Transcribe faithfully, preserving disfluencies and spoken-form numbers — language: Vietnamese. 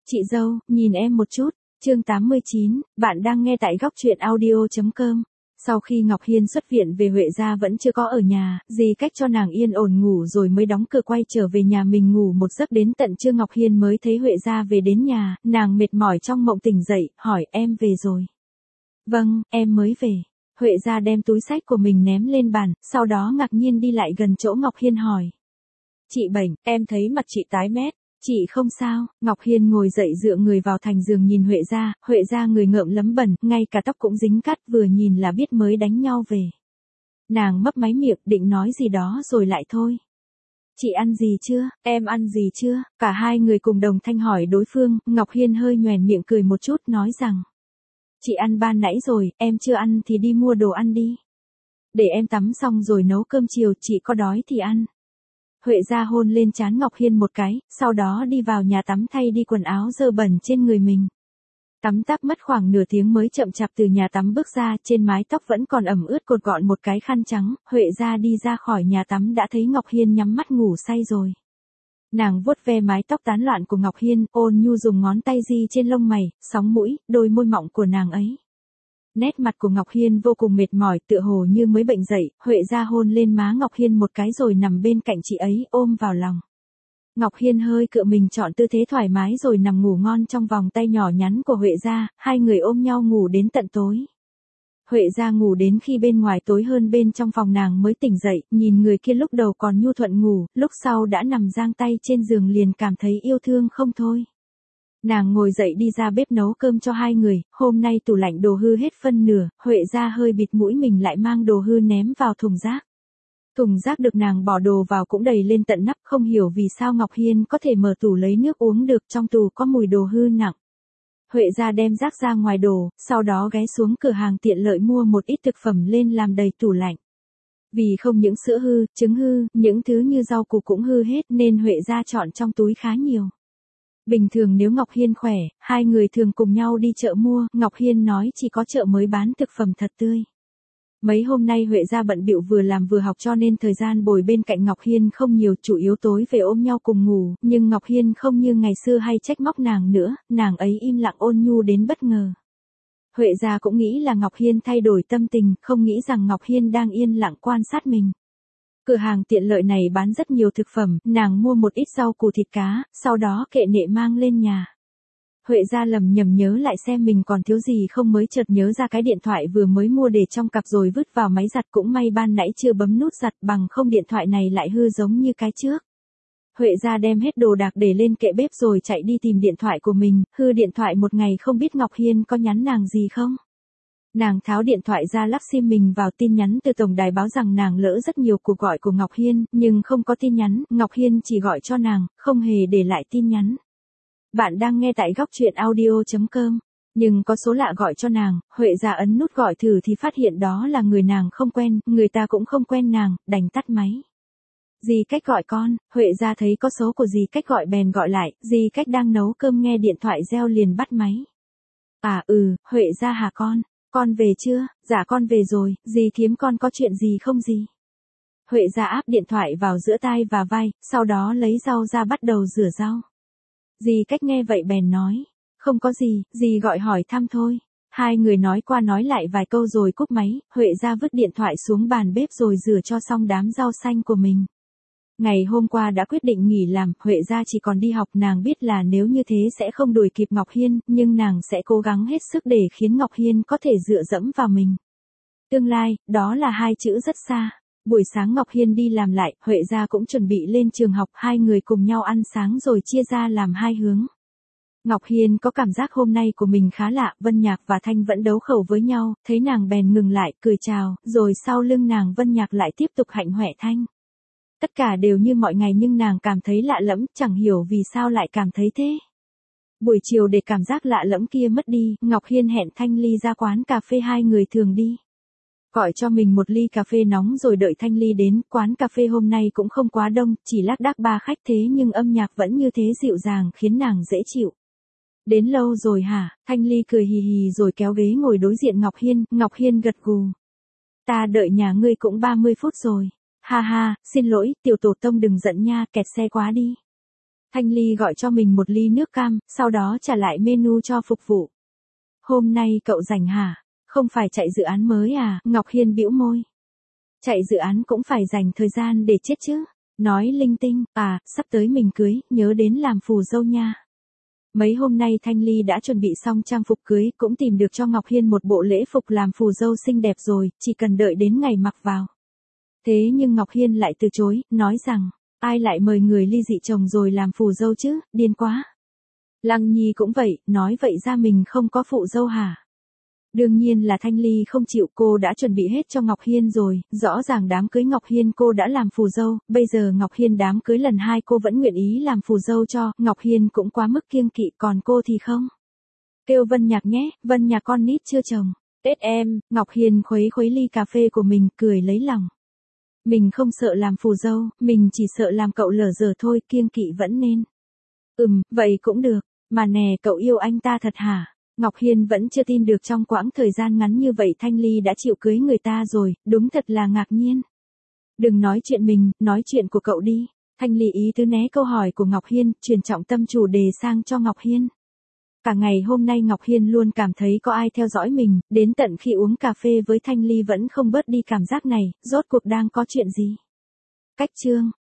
Chị dâu, nhìn em một chút. Chương tám mươi chín, bạn đang nghe tại góc truyện audio chấm com. Sau khi Ngọc Hiên xuất viện về Huệ gia vẫn chưa có ở nhà, dì cách cho nàng yên ổn ngủ rồi mới đóng cửa quay trở về nhà mình ngủ một giấc đến tận trưa Ngọc Hiên mới thấy Huệ gia về đến nhà, nàng mệt mỏi trong mộng tỉnh dậy, hỏi em về rồi. Vâng, em mới về. Huệ gia đem túi xách của mình ném lên bàn, sau đó ngạc nhiên đi lại gần chỗ Ngọc Hiên hỏi. Chị bệnh, em thấy mặt chị tái mét. Chị không sao. Ngọc Hiên ngồi dậy dựa người vào thành giường nhìn Huệ gia, Huệ gia người ngợm lấm bẩn, ngay cả tóc cũng dính cát, vừa nhìn là biết mới đánh nhau về. Nàng mấp máy miệng định nói gì đó rồi lại thôi. Chị ăn gì chưa, em ăn gì chưa, cả hai người cùng đồng thanh hỏi đối phương, Ngọc Hiên hơi nhoẻn miệng cười một chút nói rằng. Chị ăn ban nãy rồi, em chưa ăn thì đi mua đồ ăn đi. Để em tắm xong rồi nấu cơm chiều, chị có đói thì ăn. Huệ gia hôn lên trán Ngọc Hiên một cái, sau đó đi vào nhà tắm thay đi quần áo dơ bẩn trên người mình. Tắm táp mất khoảng nửa tiếng mới chậm chạp từ nhà tắm bước ra, trên mái tóc vẫn còn ẩm ướt cột gọn một cái khăn trắng, Huệ gia đi ra khỏi nhà tắm đã thấy Ngọc Hiên nhắm mắt ngủ say rồi. Nàng vuốt ve mái tóc tán loạn của Ngọc Hiên, ôn nhu dùng ngón tay di trên lông mày, sóng mũi, đôi môi mọng của nàng ấy. Nét mặt của Ngọc Hiên vô cùng mệt mỏi, tựa hồ như mới bệnh dậy, Huệ gia hôn lên má Ngọc Hiên một cái rồi nằm bên cạnh chị ấy, ôm vào lòng. Ngọc Hiên hơi cựa mình chọn tư thế thoải mái rồi nằm ngủ ngon trong vòng tay nhỏ nhắn của Huệ gia, hai người ôm nhau ngủ đến tận tối. Huệ gia ngủ đến khi bên ngoài tối hơn bên trong phòng nàng mới tỉnh dậy, nhìn người kia lúc đầu còn nhu thuận ngủ, lúc sau đã nằm giang tay trên giường liền cảm thấy yêu thương không thôi. Nàng ngồi dậy đi ra bếp nấu cơm cho hai người, hôm nay tủ lạnh đồ hư hết phân nửa, Huệ gia hơi bịt mũi mình lại mang đồ hư ném vào thùng rác. Thùng rác được nàng bỏ đồ vào cũng đầy lên tận nắp, không hiểu vì sao Ngọc Hiên có thể mở tủ lấy nước uống được, trong tủ có mùi đồ hư nặng. Huệ gia đem rác ra ngoài đồ, sau đó ghé xuống cửa hàng tiện lợi mua một ít thực phẩm lên làm đầy tủ lạnh. Vì không những sữa hư, trứng hư, những thứ như rau củ cũng hư hết nên Huệ gia chọn trong túi khá nhiều. Bình thường nếu Ngọc Hiên khỏe, hai người thường cùng nhau đi chợ mua, Ngọc Hiên nói chỉ có chợ mới bán thực phẩm thật tươi. Mấy hôm nay Huệ gia bận bịu vừa làm vừa học cho nên thời gian bồi bên cạnh Ngọc Hiên không nhiều, chủ yếu tối về ôm nhau cùng ngủ, nhưng Ngọc Hiên không như ngày xưa hay trách móc nàng nữa, nàng ấy im lặng ôn nhu đến bất ngờ. Huệ gia cũng nghĩ là Ngọc Hiên thay đổi tâm tình, không nghĩ rằng Ngọc Hiên đang yên lặng quan sát mình. Cửa hàng tiện lợi này bán rất nhiều thực phẩm, nàng mua một ít rau củ thịt cá, sau đó kệ nệ mang lên nhà. Huệ gia lầm nhầm nhớ lại xem mình còn thiếu gì không mới chợt nhớ ra cái điện thoại vừa mới mua để trong cặp rồi vứt vào máy giặt, cũng may ban nãy chưa bấm nút giặt, bằng không điện thoại này lại hư giống như cái trước. Huệ gia đem hết đồ đạc để lên kệ bếp rồi chạy đi tìm điện thoại của mình, hư điện thoại một ngày không biết Ngọc Hiên có nhắn nàng gì không. Nàng tháo điện thoại ra lắp sim mình vào, tin nhắn từ tổng đài báo rằng nàng lỡ rất nhiều cuộc gọi của Ngọc Hiên, nhưng không có tin nhắn, Ngọc Hiên chỉ gọi cho nàng, không hề để lại tin nhắn. Bạn đang nghe tại góc truyện audio chấm com, nhưng có số lạ gọi cho nàng, Huệ gia ấn nút gọi thử thì phát hiện đó là người nàng không quen, người ta cũng không quen nàng, đành tắt máy. Dì Cách gọi con, Huệ gia thấy có số của dì Cách gọi bèn gọi lại, dì Cách đang nấu cơm nghe điện thoại reo liền bắt máy. À ừ, Huệ gia hả con? Con về chưa? Dạ con về rồi, dì thím con có chuyện gì không dì? Huệ gia áp điện thoại vào giữa tai và vai, sau đó lấy rau ra bắt đầu rửa rau. Dì Cách nghe vậy bèn nói, không có gì, dì gọi hỏi thăm thôi. Hai người nói qua nói lại vài câu rồi cúp máy, Huệ gia vứt điện thoại xuống bàn bếp rồi rửa cho xong đám rau xanh của mình. Ngày hôm qua đã quyết định nghỉ làm, Huệ gia chỉ còn đi học, nàng biết là nếu như thế sẽ không đuổi kịp Ngọc Hiên, nhưng nàng sẽ cố gắng hết sức để khiến Ngọc Hiên có thể dựa dẫm vào mình. Tương lai, đó là hai chữ rất xa. Buổi sáng Ngọc Hiên đi làm lại, Huệ gia cũng chuẩn bị lên trường học, hai người cùng nhau ăn sáng rồi chia ra làm hai hướng. Ngọc Hiên có cảm giác hôm nay của mình khá lạ, Vân Nhạc và Thanh vẫn đấu khẩu với nhau, thấy nàng bèn ngừng lại, cười chào, rồi sau lưng nàng Vân Nhạc lại tiếp tục hạnh hoẹ Thanh. Tất cả đều như mọi ngày nhưng nàng cảm thấy lạ lẫm, chẳng hiểu vì sao lại cảm thấy thế. Buổi chiều để cảm giác lạ lẫm kia mất đi, Ngọc Hiên hẹn Thanh Ly ra quán cà phê hai người thường đi. Gọi cho mình một ly cà phê nóng rồi đợi Thanh Ly đến, quán cà phê hôm nay cũng không quá đông, chỉ lác đác ba khách thế nhưng âm nhạc vẫn như thế dịu dàng khiến nàng dễ chịu. Đến lâu rồi hả? Thanh Ly cười hì hì rồi kéo ghế ngồi đối diện Ngọc Hiên, Ngọc Hiên gật gù. Ta đợi nhà ngươi cũng ba mươi phút rồi. Ha ha, xin lỗi, tiểu tổ tông đừng giận nha, kẹt xe quá đi. Thanh Ly gọi cho mình một ly nước cam, sau đó trả lại menu cho phục vụ. Hôm nay cậu rảnh hả? Không phải chạy dự án mới à? Ngọc Hiên bĩu môi. Chạy dự án cũng phải dành thời gian để chết chứ. Nói linh tinh, à, sắp tới mình cưới, nhớ đến làm phù dâu nha. Mấy hôm nay Thanh Ly đã chuẩn bị xong trang phục cưới, cũng tìm được cho Ngọc Hiên một bộ lễ phục làm phù dâu xinh đẹp rồi, chỉ cần đợi đến ngày mặc vào. Thế nhưng Ngọc Hiên lại từ chối, nói rằng, ai lại mời người ly dị chồng rồi làm phù dâu chứ, điên quá. Lăng Nhi cũng vậy, nói vậy ra mình không có phụ dâu hả? Đương nhiên là Thanh Ly không chịu, cô đã chuẩn bị hết cho Ngọc Hiên rồi, rõ ràng đám cưới Ngọc Hiên cô đã làm phù dâu, bây giờ Ngọc Hiên đám cưới lần hai cô vẫn nguyện ý làm phù dâu cho, Ngọc Hiên cũng quá mức kiêng kỵ, còn cô thì không. Kêu Vân Nhạc nhé, Vân Nhạc con nít chưa chồng. Tết em, Ngọc Hiên khuấy khuấy ly cà phê của mình, cười lấy lòng. Mình không sợ làm phù dâu, mình chỉ sợ làm cậu lở dở thôi, kiêng kỵ vẫn nên. Ừm, vậy cũng được, mà nè cậu yêu anh ta thật hả? Ngọc Hiên vẫn chưa tin được trong quãng thời gian ngắn như vậy Thanh Ly đã chịu cưới người ta rồi, đúng thật là ngạc nhiên. Đừng nói chuyện mình, nói chuyện của cậu đi. Thanh Ly ý tứ né câu hỏi của Ngọc Hiên, chuyển trọng tâm chủ đề sang cho Ngọc Hiên. Cả ngày hôm nay Ngọc Hiên luôn cảm thấy có ai theo dõi mình, đến tận khi uống cà phê với Thanh Ly vẫn không bớt đi cảm giác này, rốt cuộc đang có chuyện gì. Cách chương